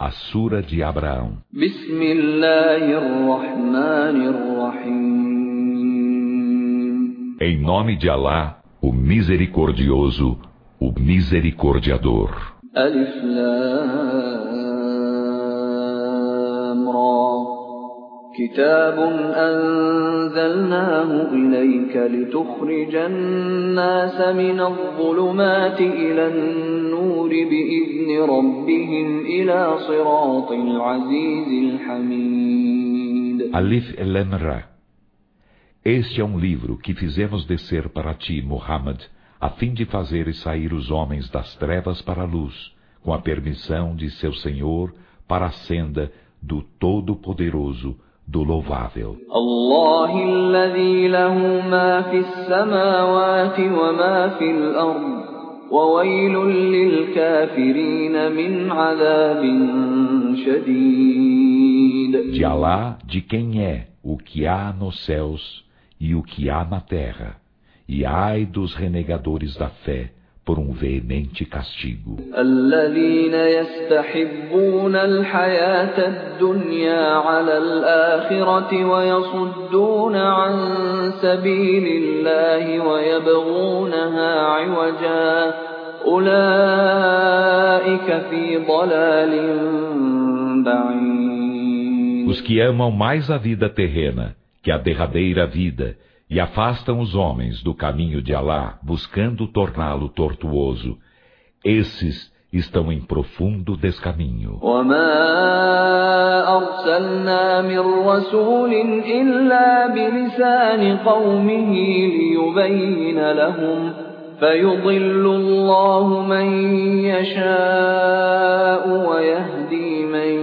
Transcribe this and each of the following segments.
a Sura de Abraão. Em nome de Alá, o Misericordioso, o Misericordiador. Alif Lam Ra. كتاب أنزلناه إليك لتخرج الناس من الظلمات إلى النور بإذن ربهم إلى صراط العزيز الحميد. Alif Lam Ra. Este é um livro que fizemos descer para ti, Muhammad, a fim de fazeres sair os homens das trevas para a luz, com a permissão de seu Senhor, para a senda do Todo-Poderoso, do Louvável. Allah alladhi lahu ma fi as-samawati wa ma fi al-ard wa waylun lil-kafirin min 'adhabin shadid. De Alá, de quem é o que há nos céus e o que há na terra, e ai dos renegadores da fé por veemente castigo. الذين يستحبون الحياة الدنيا على الآخرة ويصدون عن سبيل الله ويبغونها عوجا أولئك في ضلال بعيد. Os que amam mais a vida terrena que a derradeira vida e afastam os homens do caminho de Alá, buscando torná-lo tortuoso, esses estão em profundo descaminho. وَمَا أَرْسَلْنَا مِن رَّسُولٍ إِلَّا بِلِسَانِ قَوْمِهِ لِيُبَيِّنَ لَهُمْ فَيُضِلُّ اللَّهُ مَن يَشَاءُ وَيَهْدِي مَن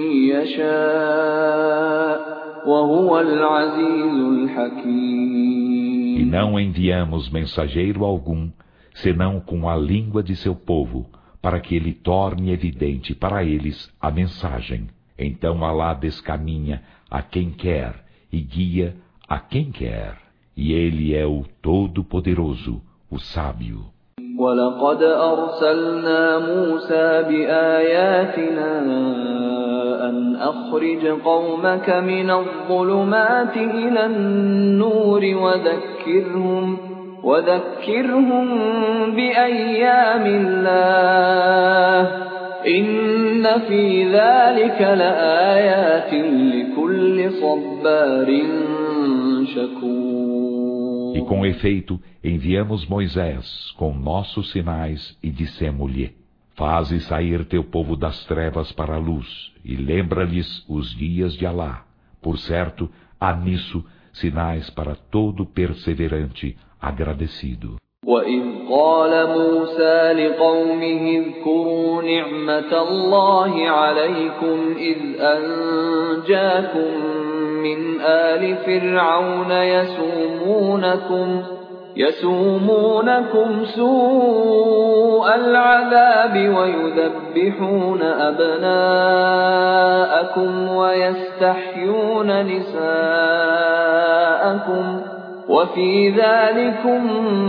يَشَاءُ وَهُوَ الْعَزِيزُ الْحَكِيمُ. E não enviamos mensageiro algum, senão com a língua de seu povo, para que ele torne evidente para eles a mensagem. Então Alá descaminha a quem quer e guia a quem quer. E ele é o Todo-Poderoso, o Sábio. وَلَقَدْ أَرْسَلْنَا مُوسَى بِآيَاتِنَا أَنْ أَخْرِجْ قَوْمَكَ مِنَ الظُّلُمَاتِ إِلَى النُّورِ وَذَكِّرْهُم بِأَيَّامِ اللَّهِ إِنَّ فِي ذَلِكَ لَآيَاتٍ لِكُلِّ صَبَّارٍ شَكُورٍ. E com efeito, enviamos Moisés com nossos sinais e dissemo-lhe: faze sair teu povo das trevas para a luz e lembra-lhes os dias de Alá. Por certo, há nisso sinais para todo perseverante agradecido. وَإِذْ قَالَ مُوسَى لِقَوْمِهِ اذْكُرُوا نِعْمَةَ اللَّهِ عَلَيْكُمْ إِذْ أَنْجَاكُمْ مِنْ آلِ فِرْعَوْنَ يَسُومُونَكُمْ سُوءَ الْعَذَابِ وَيُذَبِّحُونَ أَبْنَاءَكُمْ وَيَسْتَحْيُونَ نِسَاءَكُمْ وَفِي ذَلِكُمْ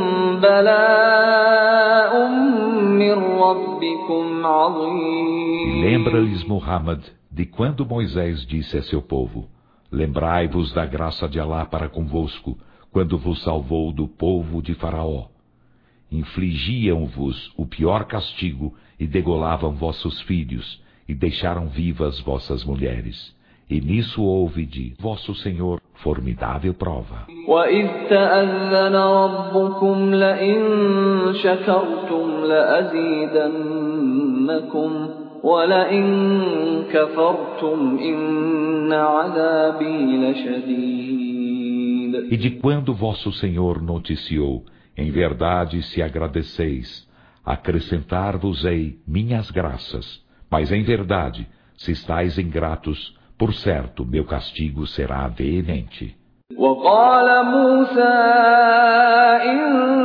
بَلَاءٌ مِّن رَّبِّكُمْ عَظِيمٌ. Lembra-lhes, Muhammad, de quando Moisés disse a seu povo: lembrai-vos da graça de Alá para convosco, quando vos salvou do povo de Faraó. Infligiam-vos o pior castigo e degolavam vossos filhos, e deixaram vivas vossas mulheres. E nisso houve de vosso Senhor formidável prova. وَإِذْ تَأَذَّنَ رَبُّكُمْ لَئِن شَكَرْتُمْ لَأَزِيدَنَّكُمْ وَلَئِن كَفَرْتُمْ إِنَّ عَذَابِي لَشَدِيدٌ. E de quando vosso Senhor noticiou, em verdade se agradeceis, acrescentar-vos-ei minhas graças, mas em verdade, se estáis ingratos, por certo, meu castigo será veemente. وَقَالَ مُوسَى إِن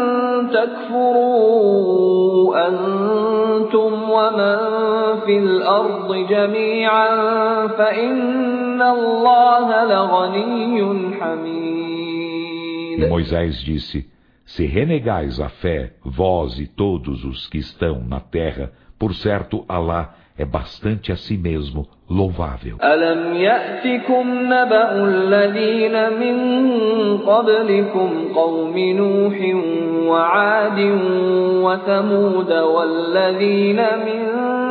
تَكْفُرُوا أَنتُمْ وَمَن فِي الْأَرْضِ جَمِيعًا فَإِنَّ اللَّهَ لَغَنِيٌّ حَمِيدٌ. E Moisés disse: se renegais a fé, vós e todos os que estão na terra, por certo, Alá é bastante a si mesmo louvável. ألم يأتكم نبأ الذين من قبلكم قوم نوح وعاد وثمود والذين من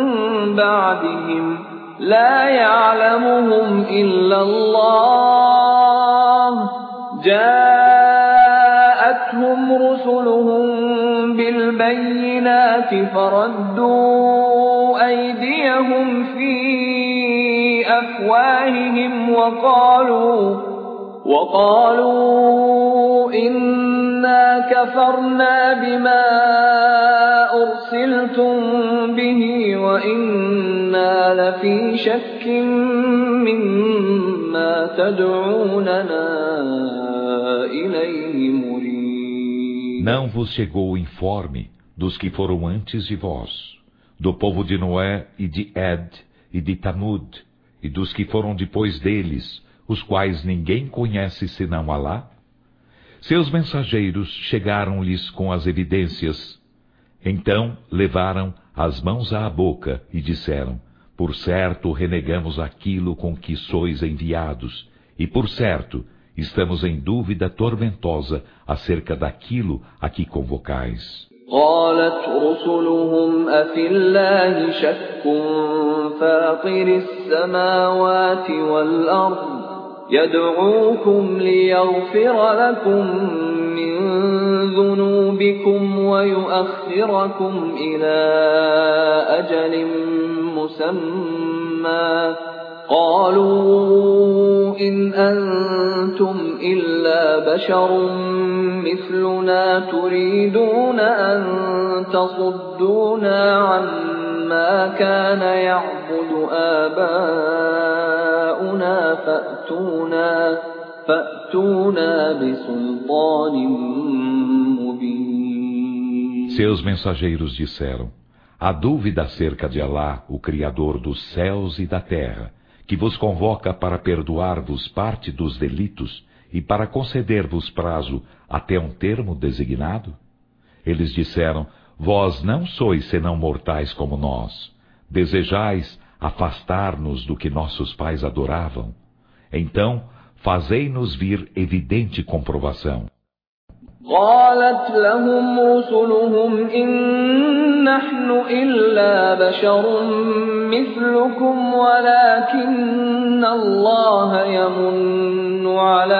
بعدهم لا يعلمهم إلا الله جاءتهم رسلهم بالبينات فردوا أيديهم في أفواههم وقالوا إنا كفرنا بما أرسلتم به وإنا لفي شك مما تدعوننا إليه مريب. Não vos chegou o informe dos que foram antes de vós, do povo de Noé e de Ed e de Tamud, e dos que foram depois deles, os quais ninguém conhece senão Alá? Seus mensageiros chegaram-lhes com as evidências. Então levaram as mãos à boca e disseram: por certo renegamos aquilo com que sois enviados, e por certo estamos em dúvida tormentosa acerca daquilo a que convocais. قالت رسلهم أفي الله شك فاطر السماوات والأرض يدعوكم ليغفر لكم من ذنوبكم ويؤخركم إلى أجل مسمى قالوا إن أنتم إلا بشر مثلنا تريدون أن تصدونا عما كان يعبد آباؤنا فأتونا بسلطان مبين. Seus mensageiros disseram: há dúvida acerca de Alá, o Criador dos céus e da terra, que vos convoca para perdoar-vos parte dos delitos e para conceder-vos prazo até um termo designado? Eles disseram: vós não sois senão mortais como nós. Desejais afastar-nos do que nossos pais adoravam? Então, fazei-nos vir evidente comprovação. قالت لهم رسلهم إن نحن إلا بشر مثلكم ولكن الله يمن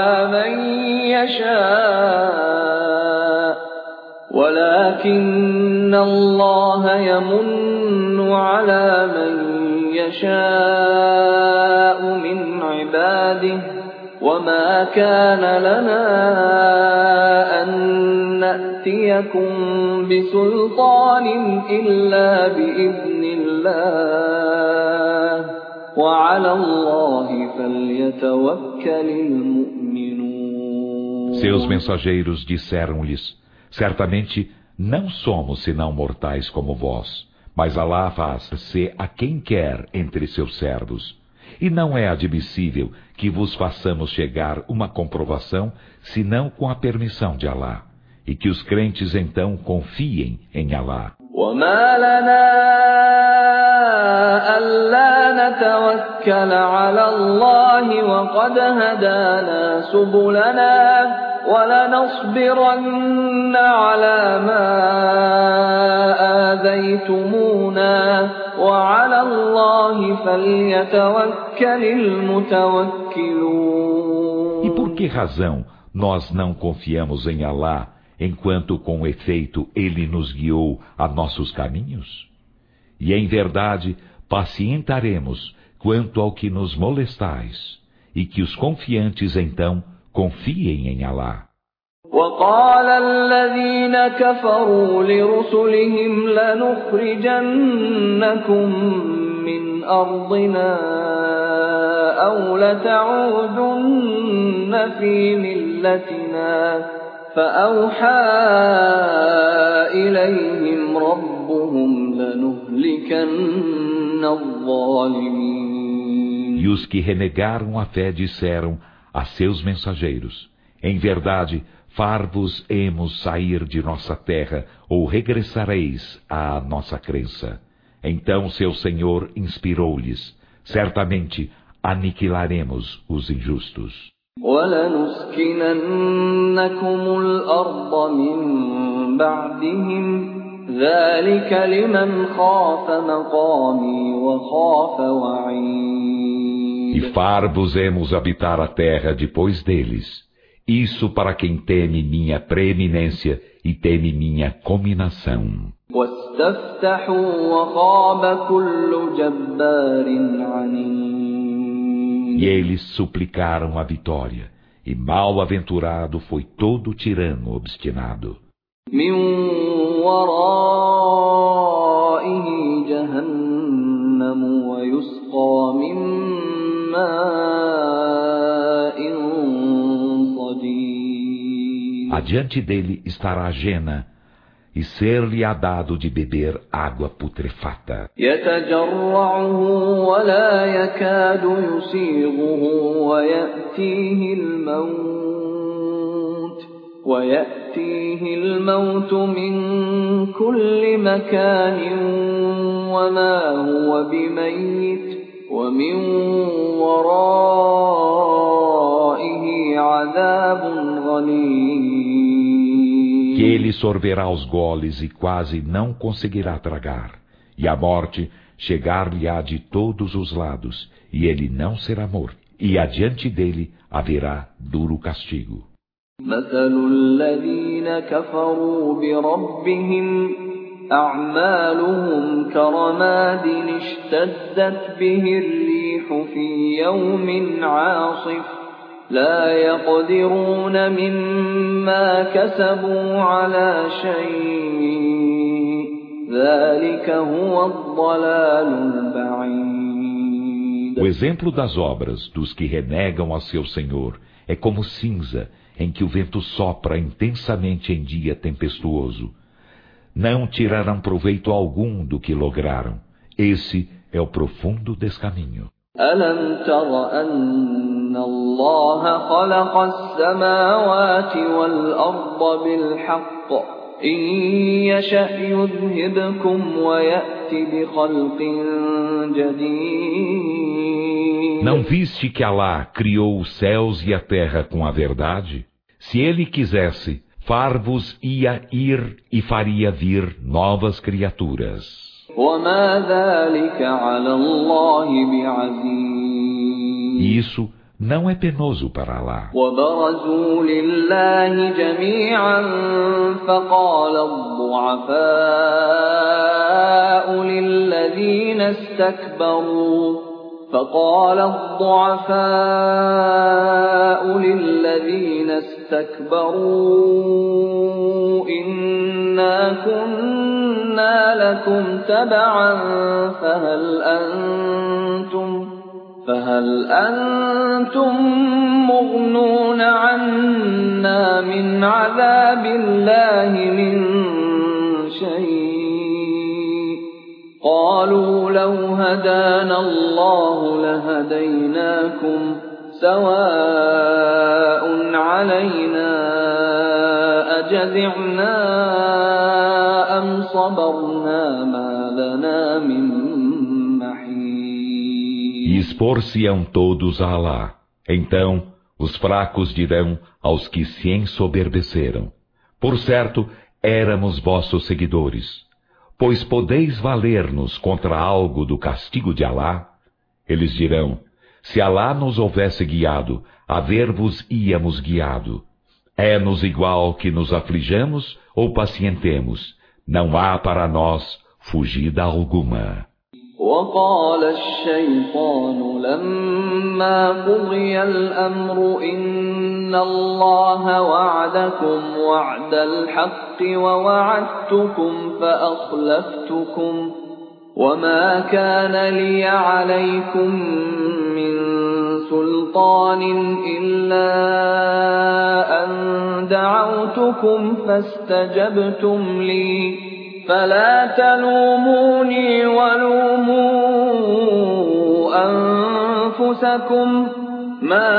على من يشاء من عباده وما كان لنا أن نأتيكم بسلطان إلا بإذن الله وعلى الله فليتوكل المؤمنون. Seus mensageiros disseram-lhes: certamente não somos senão mortais como vós, mas Alá faz-se a quem quer entre seus servos. E não é admissível que vos façamos chegar uma comprovação, senão com a permissão de Alá, e que os crentes então confiem em Alá. وما لنا ألا نتوكل على الله وقد هدانا سبلنا ولنصبرن على ما آذيتمونا وعلى الله فليتوكل المتوكلون. E por que razão nós não confiamos em Alá, enquanto com efeito Ele nos guiou a nossos caminhos? E em verdade pacientaremos quanto ao que nos molestais, e que os confiantes então confiem em Alá. وقال الذين كفروا لرسلهم لنخرجنكم من أرضنا أو لتعودن في ملتنا فأوحى إليهم ربهم لنهلكن الظالمين. E os que renegaram a fé disseram a seus mensageiros: em verdade, far-vos-emos sair de nossa terra, ou regressareis à nossa crença. Então seu Senhor inspirou-lhes: certamente aniquilaremos os injustos. وَلَنُسْكِنَنَّكُمُ الْأَرْضَ مِنْ بَعْدِهِمْ ذَلِكَ لِمَنْ خَافَ مَقَامِي وَخَافَ وَعِيدِ. E far-vos-emos habitar a terra depois deles. Isso para quem teme minha preeminência e teme minha cominação. وَاسْتَفْتَحُوا وَخَابَ كُلُّ جَبَّارٍ عَنِيدٍ. E eles suplicaram a vitória, e mal-aventurado foi todo tirano obstinado. مِنْ وَرَائِهِ جَهَنَّمُ وَيُسْقَى مِنْ مَاءٍ صَدِيدٍ. Adiante dele estará Jena, e ser-lhe-á dado de beber água putrefata. يَتَجَرَّعُهُ وَلَا يَكَادُ يُسِيغُهُ وَيَأْتِيهِ الْمَوْتُ مِنْ كُلِّ مَكَانٍ وَمَا هُوَ بِمَيِّتٍ وَمِنْ وَرَائِهِ عَذَابٌ غَلِيظٌ. Que ele sorverá os goles e quase não conseguirá tragar, e a morte chegar-lhe-á de todos os lados, e ele não será morto, e adiante dele haverá duro castigo. مَثَلُ الَّذِينَ كَفَرُوا بِرَبِّهِمْ أَعْمَالُهُمْ كَرَمَادٍ اشْتَدَّتْ بِهِ الرِّيحُ فِي يَوْمٍ عَاصِفٍ لَا يَقْدِرُونَ مِمَّا كَسَبُوا عَلَى شَيْءٍ ذَلِكَ هُوَ الضَّلَالُ الْبَعِيدُ. O exemplo das obras dos que renegam a seu Senhor é como cinza em que o vento sopra intensamente em dia tempestuoso. Não tirarão proveito algum do que lograram. Esse é o profundo descaminho. أَلَمْ تَرَ أَنَّ اللَّهَ خَلَقَ السَّمَاوَاتِ وَالْأَرْضَ بِالْحَقِّ إِنْ يَشَأْ يُذْهِبْكُمْ وَيَأْتِ بِخَلْقٍ جَدِيدٍ. Não viste que Alá criou os céus e a terra com a verdade? Se ele quisesse, far-vos-ia ir e faria vir novas criaturas. وَمَا ذَلِكَ عَلَى اللَّهِ بِعَزِيزٍ. E isso não é penoso para Alá. وَبَرَزُوا لِلَّهِ جَمِيعًا فَقَالَ الضُّعَفَاءُ لِلَّذِينَ اسْتَكْبَرُوا إِنَّا كُنَّا لَكُمْ تَبَعًا فَهَلْ أَنْتُمْ مُغْنُونَ عَنَّا مِنْ عَذَابِ اللَّهِ مِنْ شَيْءٍ قَالُوا لَوْ هَدَانَا اللَّهُ لَهَدَيْنَاكُمْ سَوَاءٌ عَلَيْنَا أَجَزِعْنَا أَمْ صَبَرْنَا مَا لَنَا مِنْ مَحِيصٍ. E expor-se-ão todos a Alá. Então os fracos dirão aos que se ensoberbeceram: por certo, éramos vossos seguidores. Pois podeis valer-nos contra algo do castigo de Alá? Eles dirão: se Alá nos houvesse guiado, a ver-vos íamos guiado. É-nos igual que nos aflijamos ou pacientemos. Não há para nós fugida alguma. وَقَالَ الشَّيْطَانُ لَمَّا قُضِيَ الْأَمْرُ إِنَّ اللَّهَ وَعَدَكُمْ وَعْدَ الْحَقِّ وَوَعَدتُّكُمْ فَأَخْلَفْتُكُمْ وَمَا كَانَ لِيَ عَلَيْكُمْ مِنْ سُلْطَانٍ إِلَّا أَنْ دَعَوْتُكُمْ فَاسْتَجَبْتُمْ لِي فَلَا تَلُومُونِي وَلُومُوا أَنفُسَكُمْ مَا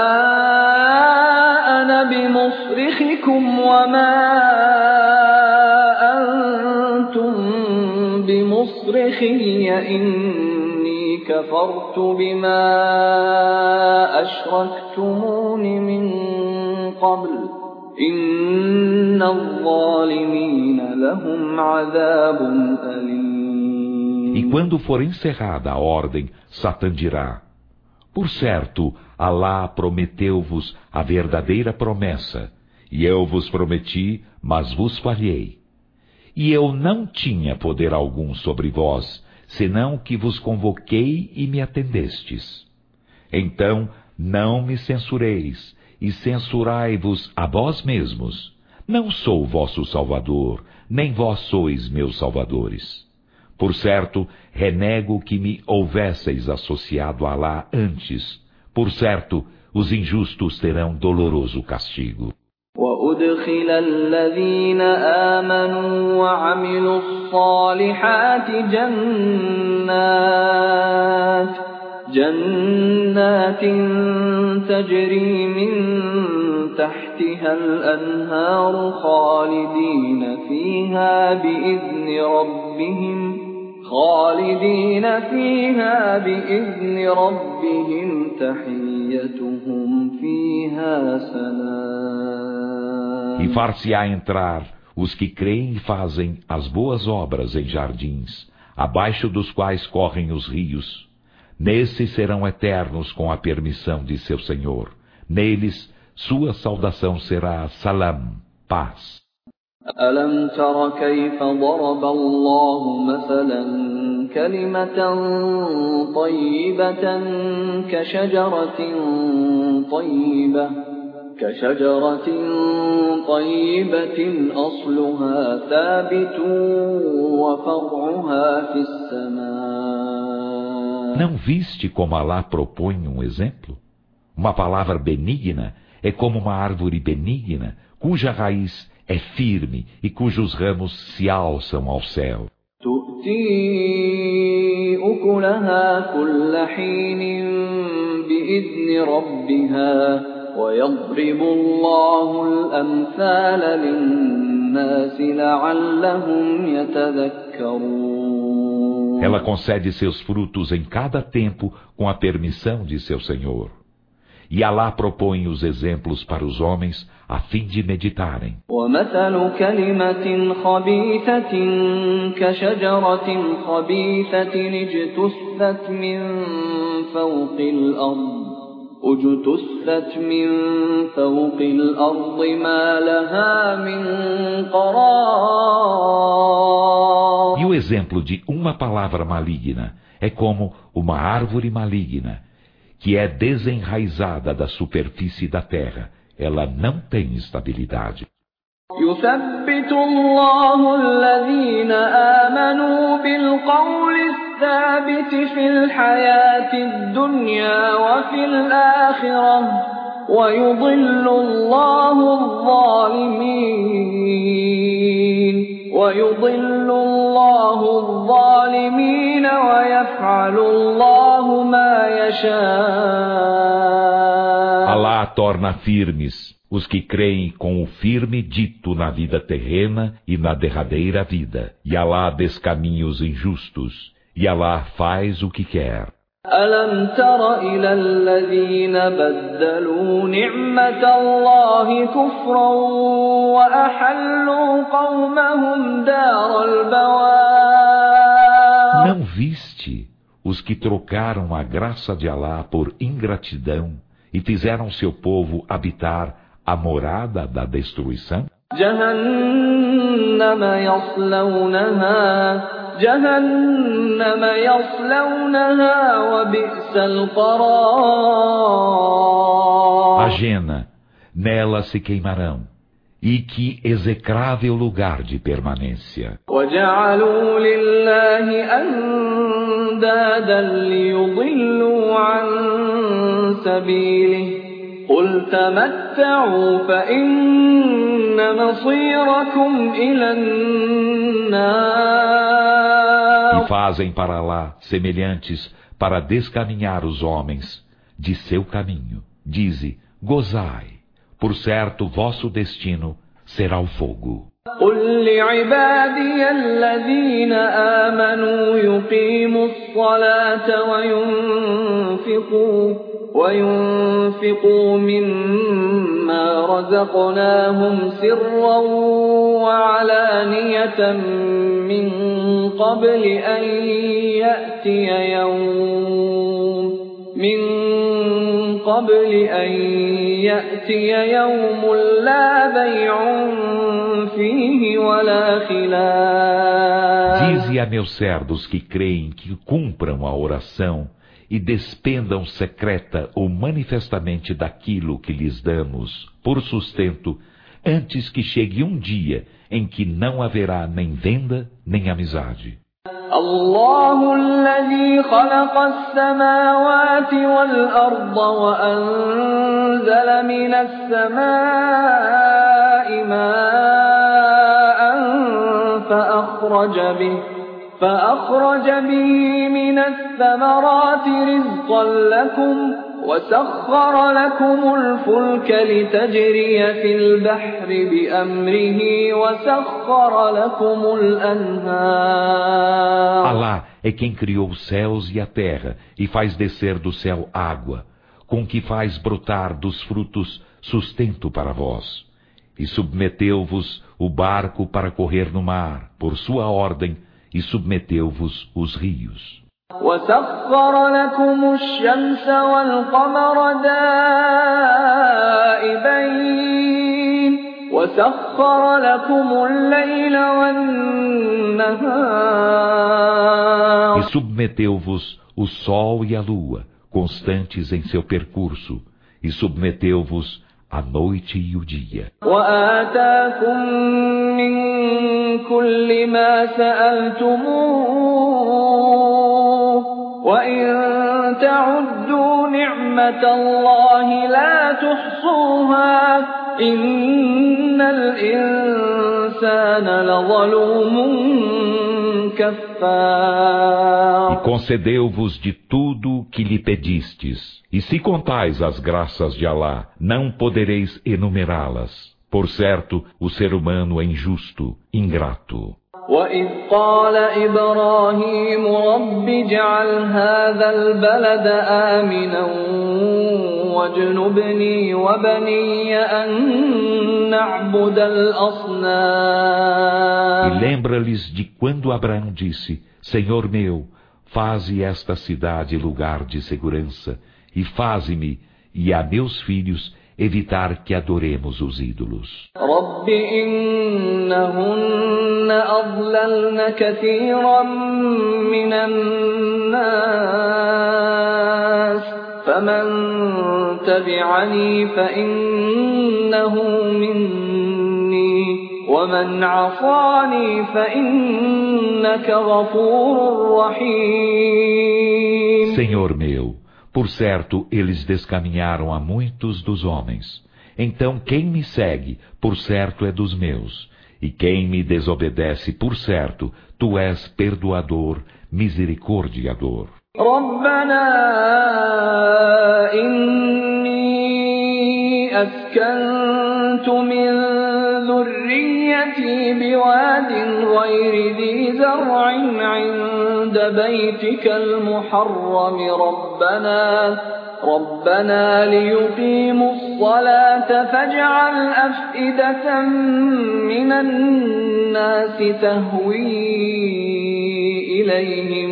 أَنَا بِمُصْرِخِكُمْ وَمَا أَنْتُمْ بِمُصْرِخِيَّ مصرخي إني كفرت بما أشركتمون من قبل إن الظالمين لهم عذاب أليم. E quando for encerrada a ordem, Satã dirá: por certo, Alá prometeu-vos a verdadeira promessa, e eu vos prometi, mas vos falhei. E eu não tinha poder algum sobre vós, senão que vos convoquei e me atendestes. Então, não me censureis, e censurai-vos a vós mesmos. Não sou vosso salvador, nem vós sois meus salvadores. Por certo, renego que me houvesseis associado a Alá antes. Por certo, os injustos terão doloroso castigo. وأدخل الذين آمنوا وعملوا الصالحات جنات تجري من تحتها الأنهار خالدين فيها بإذن ربهم تحيتهم فيها سلام. E far-se-á entrar os que creem e fazem as boas obras em jardins, abaixo dos quais correm os rios. Nesses serão eternos com a permissão de seu Senhor. Neles, sua saudação será salam, paz. ألم تر كيف ضرب الله مثلا كلمة طيبة كشجرة طيبة أصلها ثابت وفرعها في السماء. Não viste como Alá propõe um exemplo? Uma palavra benigna é como uma árvore benigna, cuja raiz é firme e cujos ramos se alçam ao céu. تؤتي أكلها كل حين بإذن ربها ويضرب الله الأمثال للناس لعلهم يتذكرون. Ela concede seus frutos em cada tempo com a permissão de seu Senhor. E Alá propõe os exemplos para os homens a fim de meditarem. وَمَثَلُ كَلِمَةٍ خَبِيثَةٍ كَشَجَرَةٍ خَبِيثَةٍ اجْتُثَّتْ مِنْ فَوْقِ الْأَرْضِ مَا لَهَا مِنْ قَرَارٍ. E o exemplo de uma palavra maligna é como uma árvore maligna, que é desenraizada da superfície da terra. Ela não tem estabilidade. يثبت الله الذين آمنوا بالقول الثابت في الحياة الدنيا وفي الآخرة ويضل الله الظالمين ويفعل الله ما يشاء. Alá torna firmes os que creem com o firme dito na vida terrena e na derradeira vida. E Alá descaminha os injustos. E Alá faz o que quer. ألم تر إلى الذين بدلوا نعمة الله كفرا وأحلوا قومهم دار البوار. Não viste os que trocaram a graça de Alá por ingratidão e fizeram seu povo habitar a morada da destruição? جهنم يصلونها وبئس القرار. A Jena, nela se queimarão, e que execrável lugar de permanência. وجعلوا لله أندادا ليضلوا عن سبيله قل تمتعوا فإن مصيركم إلى النار. E fazem para lá semelhantes para descaminhar os homens de seu caminho. Dize, gozai, por certo vosso destino será o fogo. قل لعبادي الذين آمنوا يقيموا الصلاة وينفقوا مما رزقناهم سرا وعلانية من قبل أن يأتي يوم لا بيع فيه ولا خلال. Dize a meus servos que creem que cumpram a oração e despendam secreta ou manifestamente daquilo que lhes damos por sustento, antes que chegue um dia em que não haverá nem venda nem amizade. الله الذي خلق السماوات والأرض وأنزل من السماء ماء فأخرج به من الثمرات رزقا لكم وسخر لكم الفلك لتجري في البحر بأمره وسخر لكم الأنهار. Alá é quem criou os céus e a terra e faz descer do céu água, com que faz brotar dos frutos sustento para vós. E submeteu-vos o barco para correr no mar, por sua ordem, e submeteu-vos os rios. وسخر لكم الشمس والقمر دائبين وسخر لكم الليل والنهار. E submeteu-vos o sol e a lua, constantes em seu percurso, e submeteu-vos a noite e o dia. وآتاكم من كل ما سألتموه وإن تعدوا نعمة الله لا تحصوها إن الإنسان لظلوم كفار. E concedeu-vos de tudo que lhe pedistes. E se contais as graças de Alá, não podereis enumerá-las. Por certo, o ser humano é injusto, ingrato. وَإِذْ قَالَ إِبْرَاهِيمُ رَبِّ اجْعَلْ هَذَا الْبَلَدَ آمِنًا وَاجْنُبْنِي وَبَنِيَّ أَن نَّعْبُدَ الْأَصْنَامَ. E lembra-lhes de quando Abraão disse: Senhor meu, faze esta cidade lugar de segurança, e faze-me e a meus filhos evitar que adoremos os ídolos. رَبِّ إِنَّهُنَّ أَضْلَلْنَ كَثِيرًا مِّنَ النَّاسِ فَمَن تَبِعَنِي فَإِنَّهُ مِنِّي وَمَنْ عَصَانِي فَإِنَّكَ غَفُورٌ رَّحِيمٌ. Senhor meu, por certo, eles descaminharam a muitos dos homens. Então quem me segue, por certo, é dos meus. E quem me desobedece, por certo, tu és perdoador, misericordiador. رَبَّنَا إِنِّي أَسْكَنتُ مِن ذُرِّيَّتِي بِوَادٍ غَيْرِ ذِي زَرْعٍ عِندَ بَيْتِكَ الْمُحَرَّمِ رَبَّنَا لِيُقِيمُوا الصَّلَاةَ فَاجْعَلْ أَفْئِدَةً مِّنَ النَّاسِ تَهْوِي إِلَيْهِمْ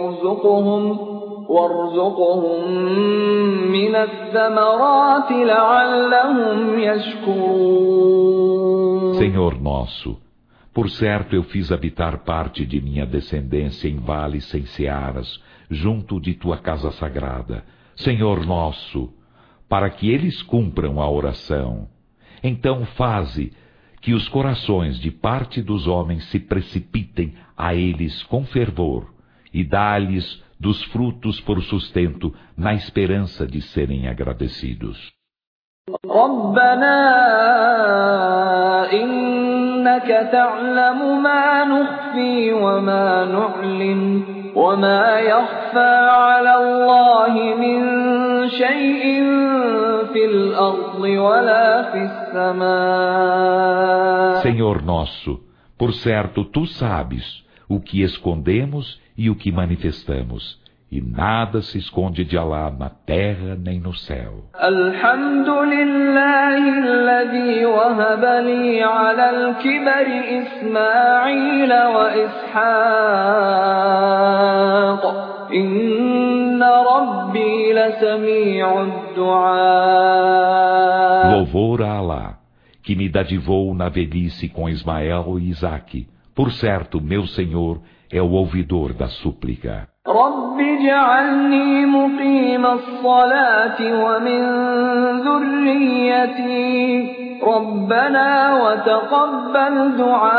وارزقهم من الثمرات لعلهم يشكرون. Senhor nosso, por certo eu fiz habitar parte de minha descendência em vales sem searas, junto de tua casa sagrada, Senhor nosso, para que eles cumpram a oração. Então faze que os corações de parte dos homens se precipitem a eles com fervor, e dá-lhes dos frutos por sustento, na esperança de serem agradecidos. رَبَّنَا إِنَّكَ تَعْلَمُ مَا نُخْفِي وَمَا نُعْلِنُ وَمَا يَخْفَى عَلَى اللَّهِ مِن شَيْءٍ فِي في الأرض ولا في السماء. Senhor nosso, por certo, tu sabes o que escondemos e o que manifestamos, e nada se esconde de Alá na terra nem no céu. الحمد لله الذي وهب لي على الكبر إسماعيل وإسحاق إن ربي لسميع الدعاء. Louvor a Alá, que me dadivou na velhice com Ismael e Isaque. Por certo, meu Senhor é o ouvidor da súplica. رب اجعلني مقيم الصلاة ومن ذريتي ربنا وتقبل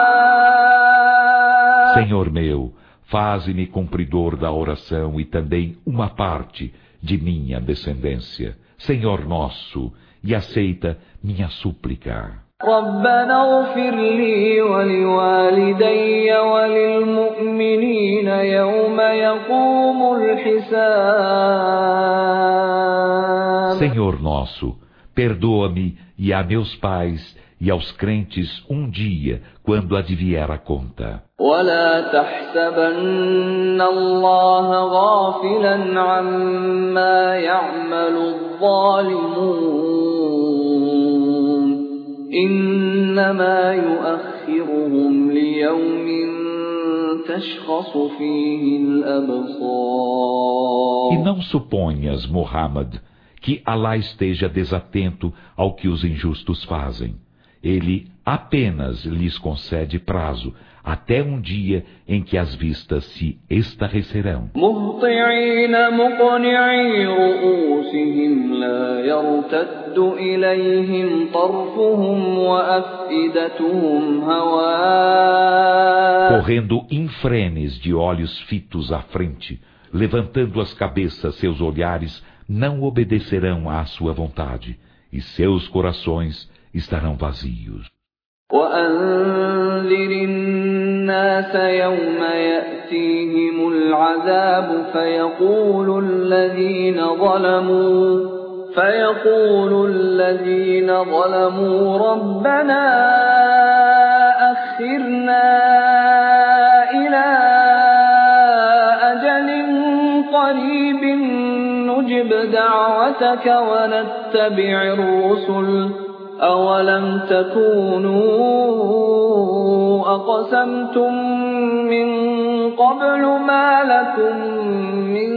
دعاء. Senhor meu, faze-me cumpridor da oração e também uma parte de minha descendência. Senhor nosso, e aceita minha súplica. ربنا اغفر لي ولوالدي وللمؤمنين يوم يقوم الحساب. Senhor nosso, perdoa-me e a meus pais e aos crentes dia, quando advier a conta. ولا تحسبن الله غافلا عما يعمل الظالمون إنما يؤخرهم ليوم تشخص فيه الأبصار. E não suponhas, Muhammad, que Alá esteja desatento ao que os injustos fazem. Ele apenas lhes concede prazo, até dia em que as vistas se estarrecerão. مهطعين مقنعي رؤوسهم لا يرتد إليهم طرفهم وأفئدتهم هواء. Correndo infrenes de olhos fitos à frente, levantando as cabeças, seus olhares não obedecerão à sua vontade, e seus corações estarão vazios. وأنذر الناس يوم يأتيهم العذاب فيقول الذين ظلموا ربنا أخرنا إلى أجل قريب نجب دعوتك ونتبع الرسل أولم تكونوا أقسمتم من قبل ما لكم من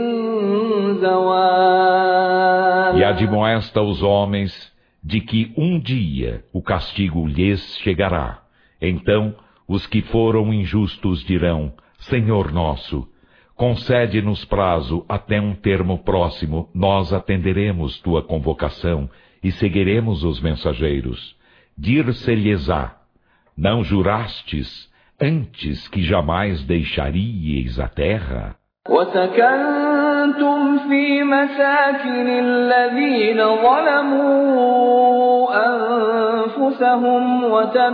زوال. E admoesta os homens de que dia o castigo lhes chegará. Então os que foram injustos dirão: Senhor nosso, concede-nos prazo até um termo próximo, nós atenderemos tua convocação e seguiremos os mensageiros. Dir-se-lhes-á: não jurastes antes que jamais deixaríeis a terra? وسكنتم في مساكن الذين ظلموا أنفسهم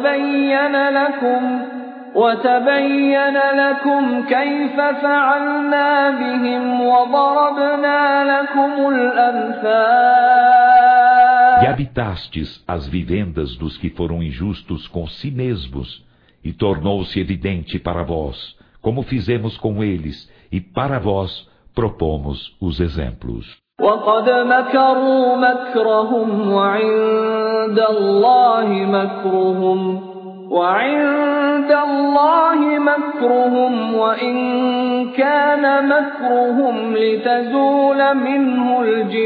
وتبين لكم كيف فعلنا بهم وضربنا لكم الأمثال. E habitastes as vivendas dos que foram injustos com si mesmos, e tornou-se evidente para vós, como fizemos com eles, e para vós propomos os exemplos. وقد مكروا مكرهم وعند الله مكرهم وإن كان مكرهم لتزول منه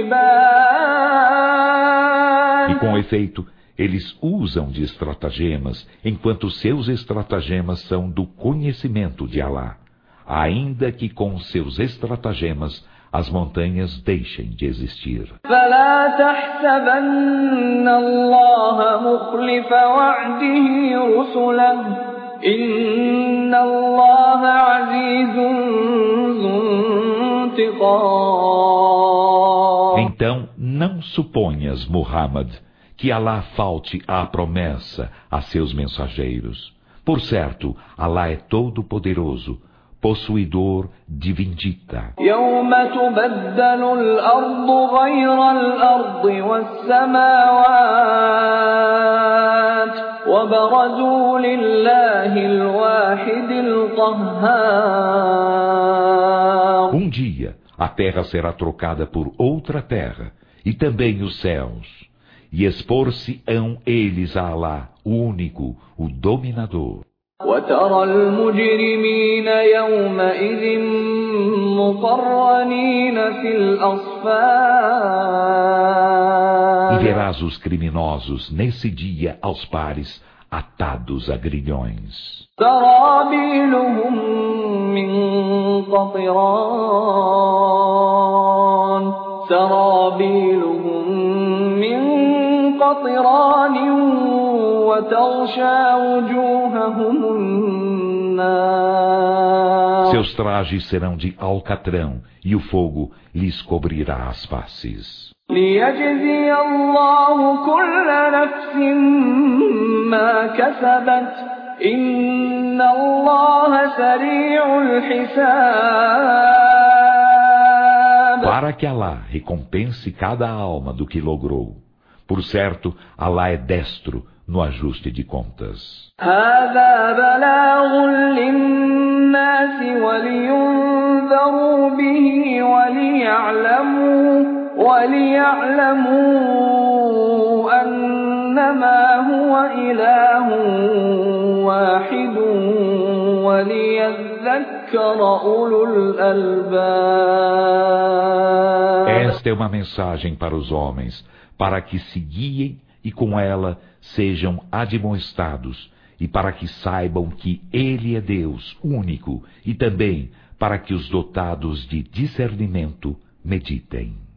الجبال. E com efeito, eles usam de estratagemas, enquanto seus estratagemas são do conhecimento de Alá, ainda que com seus estratagemas as montanhas deixem de existir. فلا تحسبن الله مخلف وعده رسله إن الله عزيز ذو انتقام. Então, não suponhas, Muhammad, que Alá falte à promessa a seus mensageiros. Por certo, Alá é todo-poderoso, possuidor de vindita. يوم تبدل الأرض غير الأرض والسماوات وبرزوا لله الواحد القهار. Dia, a terra será trocada por outra terra, e também os céus, e expor-se-ão eles a Alá, o único, o dominador. وترى المجرمين يومئذ مقرنين في الأصفاد. E verás os criminosos nesse dia aos pares, atados a grilhões. سرابيلهم من قطران سرابيلهم من قطران وتغشى وجوههم النار. Seus trajes serão de alcatrão e o fogo lhes cobrirá as faces. ليجزي الله كل نفس ما كسبت إن الله سريع الحساب. Para que Alá recompense cada alma do que logrou. Por certo, Alá é destro no ajuste de contas. هذا بلاغ للناس ولينذروا به وليعلموا أنما هو إله واحد وليذكر أولو الألباب. Esta é uma mensagem para os homens, para que se guiem e com ela sejam admoestados, e para que saibam que Ele é Deus único, e também para que os dotados de discernimento meditem.